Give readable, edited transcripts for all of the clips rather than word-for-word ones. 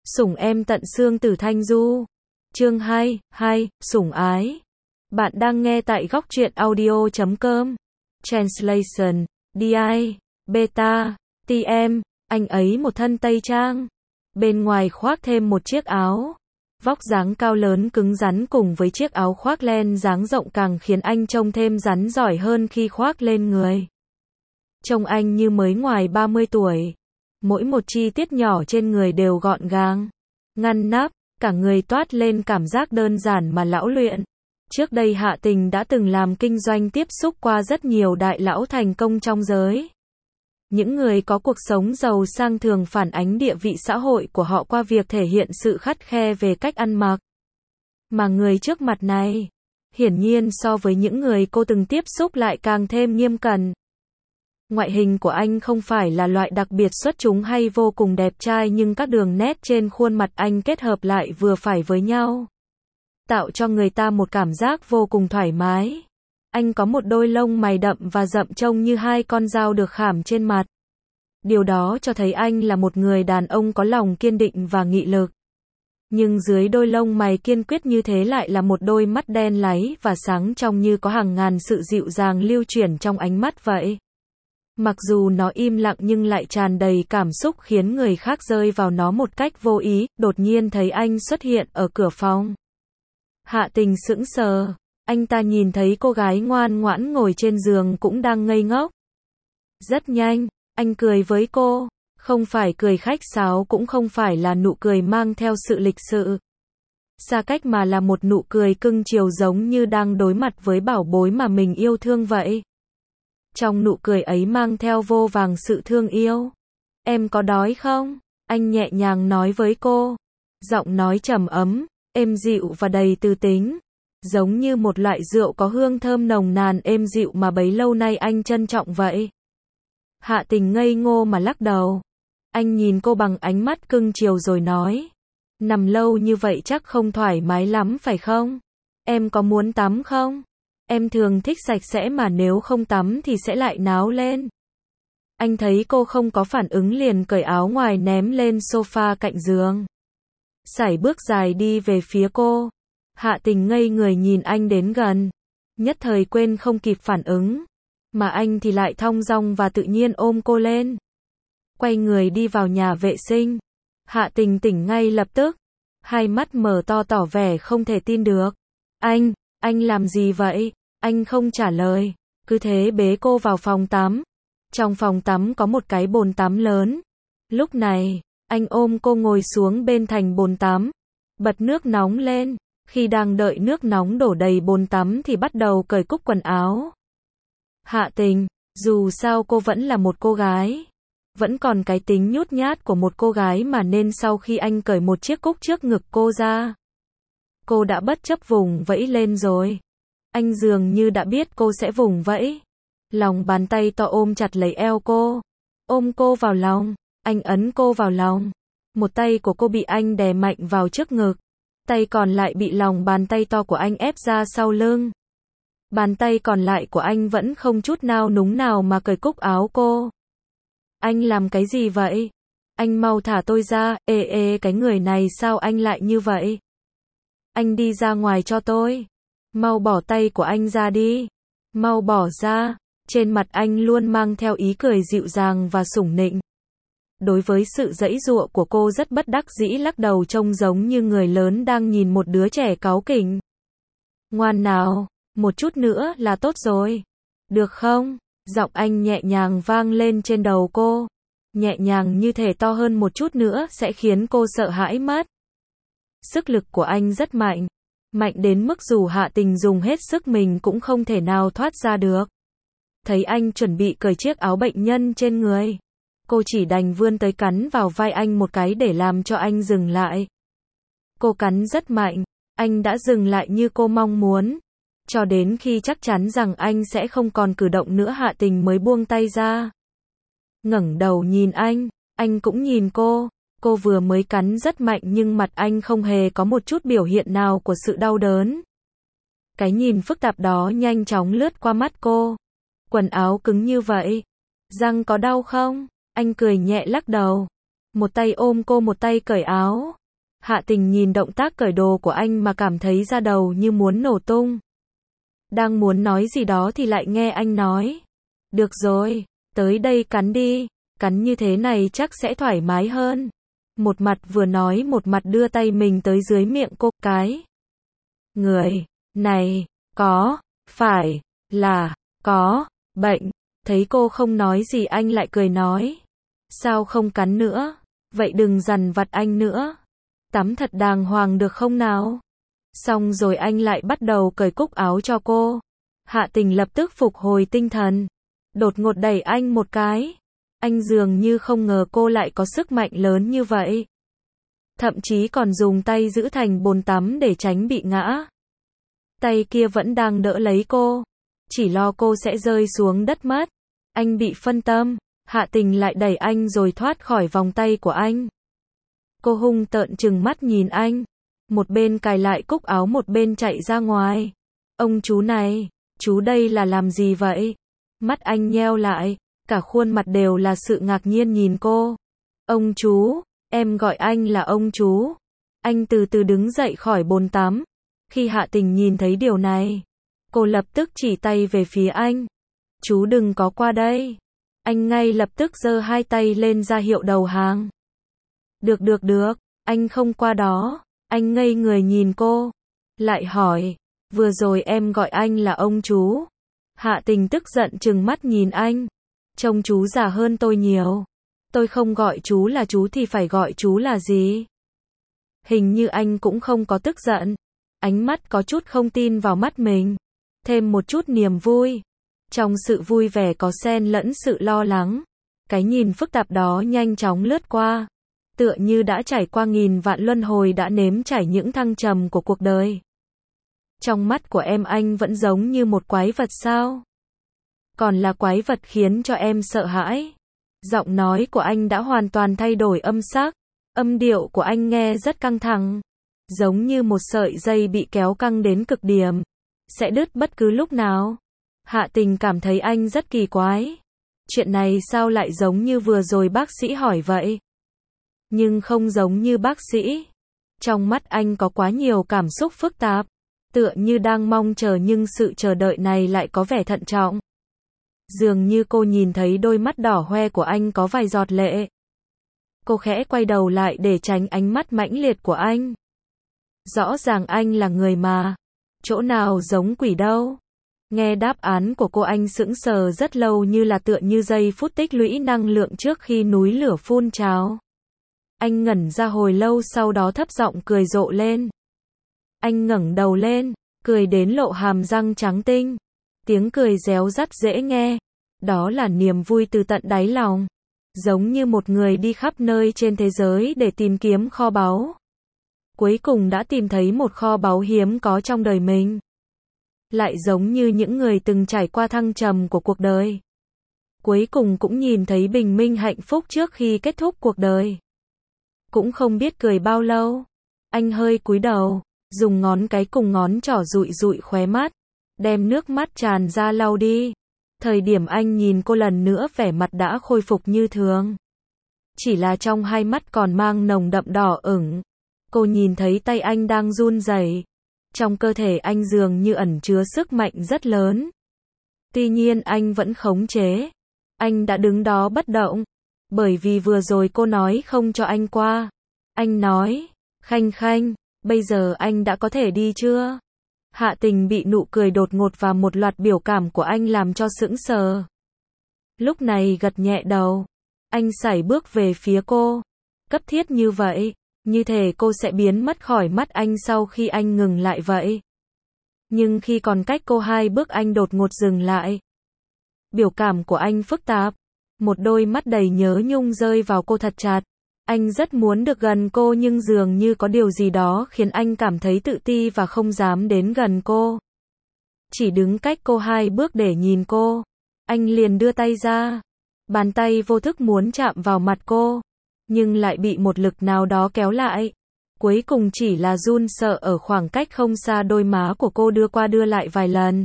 Sủng em tận xương Tử Thanh Du. Chương 2, sủng ái. Bạn đang nghe tại góc truyện audio.com. Translation, DI, Beta, TM, anh ấy một thân tây trang. Bên ngoài khoác thêm một chiếc áo. Vóc dáng cao lớn cứng rắn cùng với chiếc áo khoác len dáng rộng càng khiến anh trông thêm rắn giỏi hơn khi khoác lên người. Trông anh như mới ngoài 30 tuổi. Mỗi một chi tiết nhỏ trên người đều gọn gàng, ngăn nắp, cả người toát lên cảm giác đơn giản mà lão luyện. Trước đây Hạ Tình đã từng làm kinh doanh tiếp xúc qua rất nhiều đại lão thành công trong giới. Những người có cuộc sống giàu sang thường phản ánh địa vị xã hội của họ qua việc thể hiện sự khắt khe về cách ăn mặc. Mà người trước mặt này, hiển nhiên so với những người cô từng tiếp xúc lại càng thêm nghiêm cẩn. Ngoại hình của anh không phải là loại đặc biệt xuất chúng hay vô cùng đẹp trai, nhưng các đường nét trên khuôn mặt anh kết hợp lại vừa phải với nhau, tạo cho người ta một cảm giác vô cùng thoải mái. Anh có một đôi lông mày đậm và rậm trông như hai con dao được khảm trên mặt. Điều đó cho thấy anh là một người đàn ông có lòng kiên định và nghị lực. Nhưng dưới đôi lông mày kiên quyết như thế lại là một đôi mắt đen láy và sáng trong như có hàng ngàn sự dịu dàng lưu chuyển trong ánh mắt vậy. Mặc dù nó im lặng nhưng lại tràn đầy cảm xúc khiến người khác rơi vào nó một cách vô ý. Đột nhiên thấy anh xuất hiện ở cửa phòng. Hạ Tình sững sờ. Anh ta nhìn thấy cô gái ngoan ngoãn ngồi trên giường cũng đang ngây ngốc. Rất nhanh, anh cười với cô. Không phải cười khách sáo, cũng không phải là nụ cười mang theo sự lịch sự xa cách, mà là một nụ cười cưng chiều, giống như đang đối mặt với bảo bối mà mình yêu thương vậy. Trong nụ cười ấy mang theo vô vàn sự thương yêu. Em có đói không? Anh nhẹ nhàng nói với cô. Giọng nói trầm ấm, êm dịu và đầy tư tính. Giống như một loại rượu có hương thơm nồng nàn êm dịu mà bấy lâu nay anh trân trọng vậy. Hạ Tình ngây ngô mà lắc đầu. Anh nhìn cô bằng ánh mắt cưng chiều rồi nói. Nằm lâu như vậy chắc không thoải mái lắm phải không? Em có muốn tắm không? Em thường thích sạch sẽ mà nếu không tắm thì sẽ lại náo lên. Anh thấy cô không có phản ứng liền cởi áo ngoài ném lên sofa cạnh giường. Sải bước dài đi về phía cô. Hạ Tình ngây người nhìn anh đến gần. Nhất thời quên không kịp phản ứng. Mà anh thì lại thong dong và tự nhiên ôm cô lên. Quay người đi vào nhà vệ sinh. Hạ Tình tỉnh ngay lập tức. Hai mắt mở to tỏ vẻ không thể tin được. Anh làm gì vậy? Anh không trả lời. Cứ thế bế cô vào phòng tắm. Trong phòng tắm có một cái bồn tắm lớn. Lúc này, anh ôm cô ngồi xuống bên thành bồn tắm. Bật nước nóng lên. Khi đang đợi nước nóng đổ đầy bồn tắm thì bắt đầu cởi cúc quần áo. Hạ Tình, dù sao cô vẫn là một cô gái. Vẫn còn cái tính nhút nhát của một cô gái mà, nên sau khi anh cởi một chiếc cúc trước ngực cô ra, cô đã bất chấp vùng vẫy lên rồi. Anh dường như đã biết cô sẽ vùng vẫy. Lòng bàn tay to ôm chặt lấy eo cô. Ôm cô vào lòng. Anh ấn cô vào lòng. Một tay của cô bị anh đè mạnh vào trước ngực. Tay còn lại bị lòng bàn tay to của anh ép ra sau lưng. Bàn tay còn lại của anh vẫn không chút nao núng nào mà cởi cúc áo cô. Anh làm cái gì vậy? Anh mau thả tôi ra. Cái người này sao anh lại như vậy? Anh đi ra ngoài cho tôi. Mau bỏ tay của anh ra đi. Mau bỏ ra. Trên mặt anh luôn mang theo ý cười dịu dàng và sủng nịnh. Đối với sự giãy giụa của cô rất bất đắc dĩ lắc đầu, trông giống như người lớn đang nhìn một đứa trẻ cáu kỉnh. Ngoan nào, một chút nữa là tốt rồi. Được không? Giọng anh nhẹ nhàng vang lên trên đầu cô. Nhẹ nhàng như thể to hơn một chút nữa sẽ khiến cô sợ hãi mất. Sức lực của anh rất mạnh. Mạnh đến mức dù Hạ Tình dùng hết sức mình cũng không thể nào thoát ra được. Thấy anh chuẩn bị cởi chiếc áo bệnh nhân trên người, cô chỉ đành vươn tới cắn vào vai anh một cái để làm cho anh dừng lại. Cô cắn rất mạnh. Anh đã dừng lại như cô mong muốn. Cho đến khi chắc chắn rằng anh sẽ không còn cử động nữa, Hạ Tình mới buông tay ra. Ngẩng đầu nhìn anh cũng nhìn cô. Cô vừa mới cắn rất mạnh nhưng mặt anh không hề có một chút biểu hiện nào của sự đau đớn. Cái nhìn phức tạp đó nhanh chóng lướt qua mắt cô. Quần áo cứng như vậy. Răng có đau không? Anh cười nhẹ lắc đầu. Một tay ôm cô, một tay cởi áo. Hạ Tình nhìn động tác cởi đồ của anh mà cảm thấy da đầu như muốn nổ tung. Đang muốn nói gì đó thì lại nghe anh nói. Được rồi, tới đây cắn đi, cắn như thế này chắc sẽ thoải mái hơn. Một mặt vừa nói một mặt đưa tay mình tới dưới miệng cô. Cái người này có phải là có bệnh? Thấy cô không nói gì anh lại cười nói. Sao không cắn nữa? Vậy đừng dằn vặt anh nữa. Tắm thật đàng hoàng được không nào? Xong rồi anh lại bắt đầu cởi cúc áo cho cô. Hạ Tình lập tức phục hồi tinh thần. Đột ngột đẩy anh một cái. Anh dường như không ngờ cô lại có sức mạnh lớn như vậy. Thậm chí còn dùng tay giữ thành bồn tắm để tránh bị ngã. Tay kia vẫn đang đỡ lấy cô. Chỉ lo cô sẽ rơi xuống đất mất. Anh bị phân tâm. Hạ Tình lại đẩy anh rồi thoát khỏi vòng tay của anh. Cô hung tợn trừng mắt nhìn anh. Một bên cài lại cúc áo một bên chạy ra ngoài. Ông chú này, chú đây là làm gì vậy? Mắt anh nheo lại, cả khuôn mặt đều là sự ngạc nhiên nhìn cô. Ông chú, em gọi anh là ông chú. Anh từ từ đứng dậy khỏi bồn tắm. Khi Hạ Tình nhìn thấy điều này, cô lập tức chỉ tay về phía anh. Chú đừng có qua đây. Anh ngay lập tức giơ hai tay lên ra hiệu đầu hàng. Được, anh không qua đó. Anh ngây người nhìn cô. Lại hỏi, vừa rồi em gọi anh là ông chú. Hạ Tình tức giận trừng mắt nhìn anh. Trông chú già hơn tôi nhiều. Tôi không gọi chú là chú thì phải gọi chú là gì? Hình như anh cũng không có tức giận. Ánh mắt có chút không tin vào mắt mình. Thêm một chút niềm vui. Trong sự vui vẻ có xen lẫn sự lo lắng. Cái nhìn phức tạp đó nhanh chóng lướt qua. Tựa như đã trải qua nghìn vạn luân hồi đã nếm trải những thăng trầm của cuộc đời. Trong mắt của em anh vẫn giống như một quái vật sao? Còn là quái vật khiến cho em sợ hãi. Giọng nói của anh đã hoàn toàn thay đổi âm sắc. Âm điệu của anh nghe rất căng thẳng. Giống như một sợi dây bị kéo căng đến cực điểm. Sẽ đứt bất cứ lúc nào. Hạ Tình cảm thấy anh rất kỳ quái. Chuyện này sao lại giống như vừa rồi bác sĩ hỏi vậy? Nhưng không giống như bác sĩ. Trong mắt anh có quá nhiều cảm xúc phức tạp. Tựa như đang mong chờ nhưng sự chờ đợi này lại có vẻ thận trọng. Dường như cô nhìn thấy đôi mắt đỏ hoe của anh có vài giọt lệ. Cô khẽ quay đầu lại để tránh ánh mắt mãnh liệt của anh. Rõ ràng anh là người mà. Chỗ nào giống quỷ đâu. Nghe đáp án của cô anh sững sờ rất lâu như là tựa như giây phút tích lũy năng lượng trước khi núi lửa phun trào. Anh ngẩn ra hồi lâu sau đó thấp giọng cười rộ lên. Anh ngẩng đầu lên, cười đến lộ hàm răng trắng tinh. Tiếng cười réo rắt dễ nghe. Đó là niềm vui từ tận đáy lòng. Giống như một người đi khắp nơi trên thế giới để tìm kiếm kho báu. Cuối cùng đã tìm thấy một kho báu hiếm có trong đời mình. Lại giống như những người từng trải qua thăng trầm của cuộc đời. Cuối cùng cũng nhìn thấy bình minh hạnh phúc trước khi kết thúc cuộc đời. Cũng không biết cười bao lâu. Anh hơi cúi đầu, dùng ngón cái cùng ngón trỏ dụi dụi khóe mắt. Đem nước mắt tràn ra lau đi. Thời điểm anh nhìn cô lần nữa vẻ mặt đã khôi phục như thường. Chỉ là trong hai mắt còn mang nồng đậm đỏ ửng. Cô nhìn thấy tay anh đang run rẩy. Trong cơ thể anh dường như ẩn chứa sức mạnh rất lớn. Tuy nhiên anh vẫn khống chế. Anh đã đứng đó bất động. Bởi vì vừa rồi cô nói không cho anh qua. Anh nói, Khanh Khanh, bây giờ anh đã có thể đi chưa? Hạ Tình bị nụ cười đột ngột và một loạt biểu cảm của anh làm cho sững sờ. Lúc này gật nhẹ đầu. Anh sải bước về phía cô. Cấp thiết như vậy. Như thể cô sẽ biến mất khỏi mắt anh sau khi anh ngừng lại vậy. Nhưng khi còn cách cô 2 bước anh đột ngột dừng lại. Biểu cảm của anh phức tạp. Một đôi mắt đầy nhớ nhung rơi vào cô thật chặt. Anh rất muốn được gần cô nhưng dường như có điều gì đó khiến anh cảm thấy tự ti và không dám đến gần cô. Chỉ đứng cách cô 2 bước để nhìn cô. Anh liền đưa tay ra. Bàn tay vô thức muốn chạm vào mặt cô. Nhưng lại bị một lực nào đó kéo lại. Cuối cùng chỉ là run sợ ở khoảng cách không xa đôi má của cô đưa qua đưa lại vài lần.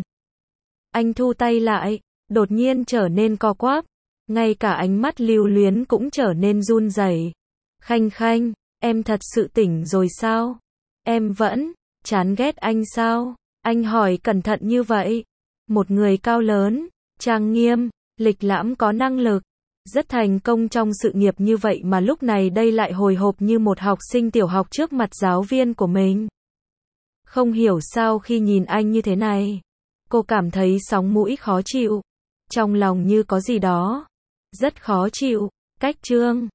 Anh thu tay lại, đột nhiên trở nên co quắp. Ngay cả ánh mắt lưu luyến cũng trở nên run rẩy. Khanh Khanh, Em thật sự tỉnh rồi sao? Em vẫn chán ghét anh sao? Anh hỏi cẩn thận như vậy. Một người cao lớn, trang nghiêm, lịch lãm có năng lực, rất thành công trong sự nghiệp như vậy mà lúc này đây lại hồi hộp như một học sinh tiểu học trước mặt giáo viên của mình. Không hiểu sao khi nhìn anh như thế này, cô cảm thấy sóng mũi khó chịu. Trong lòng như có gì đó rất khó chịu. Cách Trương